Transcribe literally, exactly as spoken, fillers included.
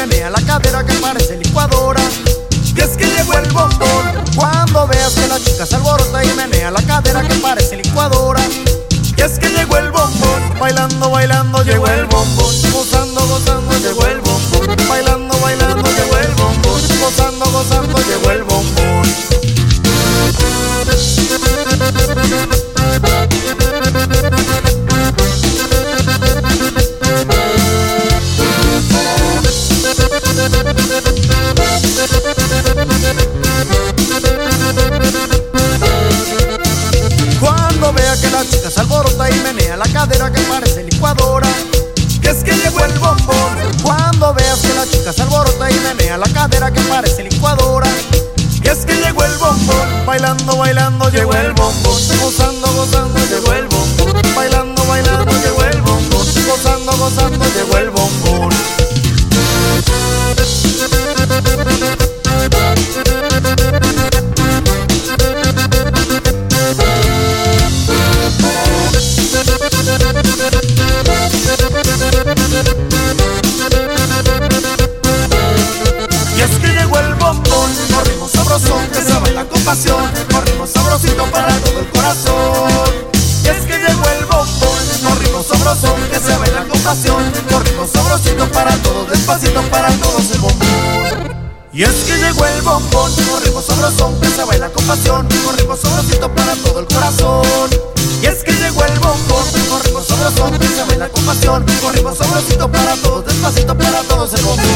menea la cadera que parece licuadora. Y es que llegó el bombón. Cuando veas que la chica se alborota y menea la cadera que parece licuadora. Y es que llegó el bombón. Bailando, bailando, llegó el bombón. Gozando, gozando, llegó el bombón. Bailando, bailando, llegó el bombón. Gozando, gozando, llegó el bombón. Cuando vea que la chica se alborota y menea la cadera que parece licuadora. Y es que llegó el bombón. Cuando veas que la chica se alborota y menea la cadera que parece licuadora. Y es que llegó el bombón. Bailando, bailando, llegó el bombón. Gozando, gozando, llegó el bombón. Bailando, bailando, llegó el bombón. Gozando, gozando, llegó el bombón. Y es que llegó el bombón, un ritmo sabrosón que se baila con pasión, un ritmo sabrosito para todo el corazón. Y es que llegó el bombón, un ritmo sabrosón que se baila con pasión, un ritmo sabrosito para todos, despacito para todos el bombón. Y es que llegó el bombón, un ritmo sabrosón que se baila con pasión, un ritmo sabrosito para todo el corazón. Y es que llegó el bombón, un ritmo sabrosón que se baila con pasión, un ritmo sabrosito para todos, despacito para todos el bombón.